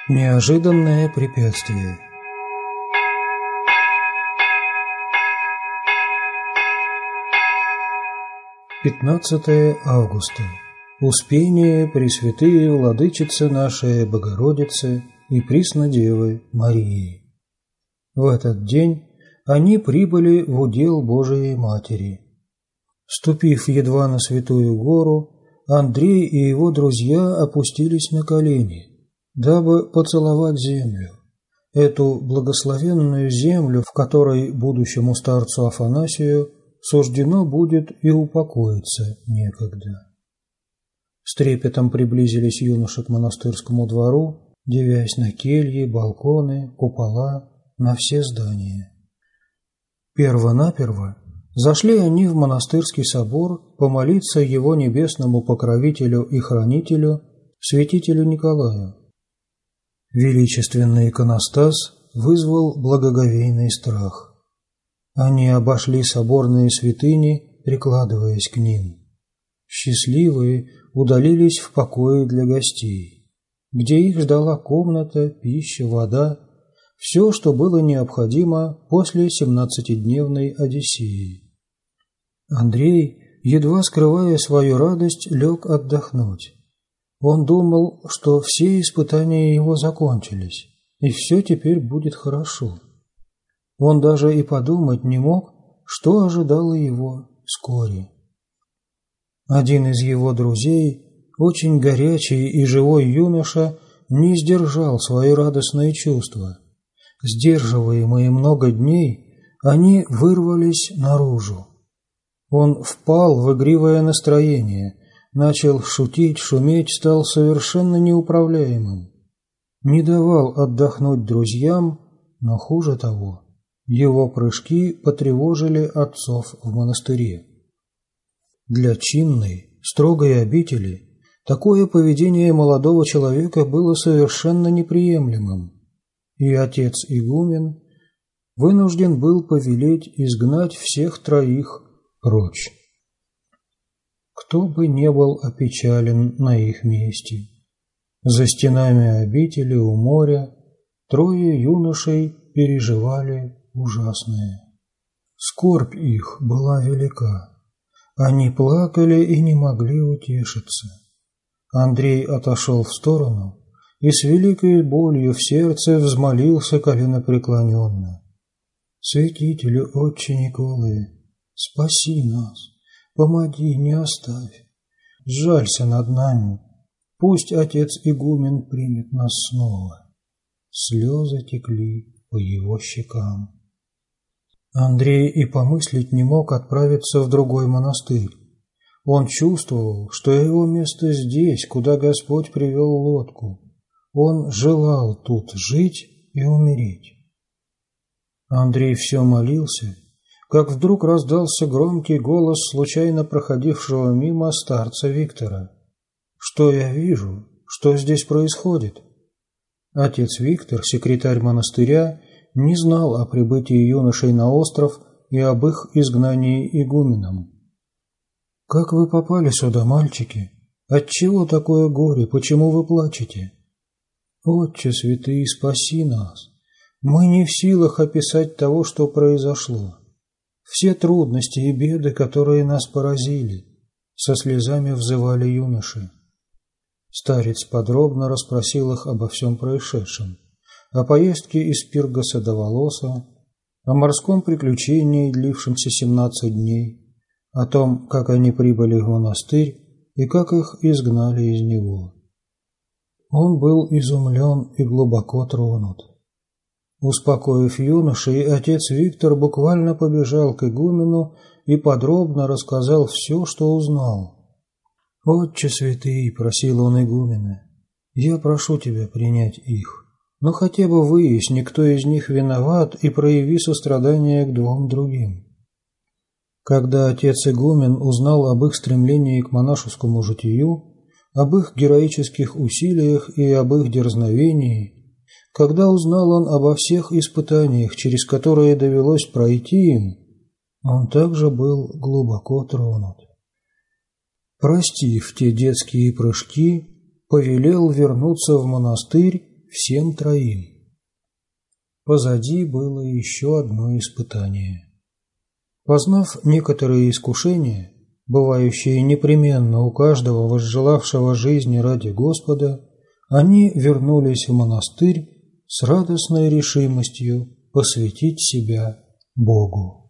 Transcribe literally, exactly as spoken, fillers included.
Неожиданное препятствие. пятнадцатое августа. Успение Пресвятые Владычицы нашей Богородицы и Преснодевы Марии. В этот день они прибыли в удел Божией Матери. Ступив едва на Святую Гору, Андрей и его друзья опустились на колени, дабы поцеловать землю, эту благословенную землю, в которой будущему старцу Афанасию суждено будет и упокоиться некогда. С трепетом приблизились юноши к монастырскому двору, дивясь на кельи, балконы, купола, на все здания. Перво-наперво зашли они в монастырский собор помолиться его небесному покровителю и хранителю, святителю Николаю. Величественный иконостас вызвал благоговейный страх. Они обошли соборные святыни, прикладываясь к ним. Счастливые удалились в покои для гостей, где их ждала комната, пища, вода, все, что было необходимо после семнадцатидневной Одиссеи. Андрей, едва скрывая свою радость, лег отдохнуть. Он думал, что все испытания его закончились, и все теперь будет хорошо. Он даже и подумать не мог, что ожидало его вскоре. Один из его друзей, очень горячий и живой юноша, не сдержал свои радостные чувства. Сдерживаемые много дней, они вырвались наружу. Он впал в игривое настроение, начал шутить, шуметь, стал совершенно неуправляемым. Не давал отдохнуть друзьям, но хуже того, его прыжки потревожили отцов в монастыре. Для чинной, строгой обители такое поведение молодого человека было совершенно неприемлемым, и отец-игумен вынужден был повелеть изгнать всех троих прочь. Кто бы не был опечален на их месте. За стенами обители у моря трое юношей переживали ужасное. Скорбь их была велика. Они плакали и не могли утешиться. Андрей отошел в сторону и с великой болью в сердце взмолился коленопреклоненно: «Святителю, отче Николае, спаси нас, помоги, не оставь, сжалься над нами, пусть отец-игумен примет нас снова». Слезы текли по его щекам. Андрей и помыслить не мог отправиться в другой монастырь. Он чувствовал, что его место здесь, куда Господь привел лодку. Он желал тут жить и умереть. Андрей все молился, как вдруг раздался громкий голос случайно проходившего мимо старца Виктора. «Что я вижу? Что здесь происходит?» Отец Виктор, секретарь монастыря, не знал о прибытии юношей на остров и об их изгнании игуменом. «Как вы попали сюда, мальчики? Отчего такое горе? Почему вы плачете?» «Отче святый, спаси нас! Мы не в силах описать того, что произошло. Все трудности и беды, которые нас поразили», — со слезами взывали юноши. Старец подробно расспросил их обо всем происшедшем, о поездке из Пиргоса до Волоса, о морском приключении, длившемся семнадцать дней, о том, как они прибыли в монастырь и как их изгнали из него. Он был изумлен и глубоко тронут. Успокоив юношей, отец Виктор буквально побежал к игумену и подробно рассказал все, что узнал. «Отче святый», — просил он игумена, — «я прошу тебя принять их. Но хотя бы выясни, кто из них виноват, и прояви сострадание к двум другим». Когда отец-игумен узнал об их стремлении к монашескому житию, об их героических усилиях и об их дерзновении, когда узнал он обо всех испытаниях, через которые довелось пройти им, он также был глубоко тронут. Простив те детские прыжки, повелел вернуться в монастырь всем троим. Позади было еще одно испытание. Познав некоторые искушения, бывающие непременно у каждого возжелавшего жизни ради Господа, они вернулись в монастырь с радостной решимостью посвятить себя Богу.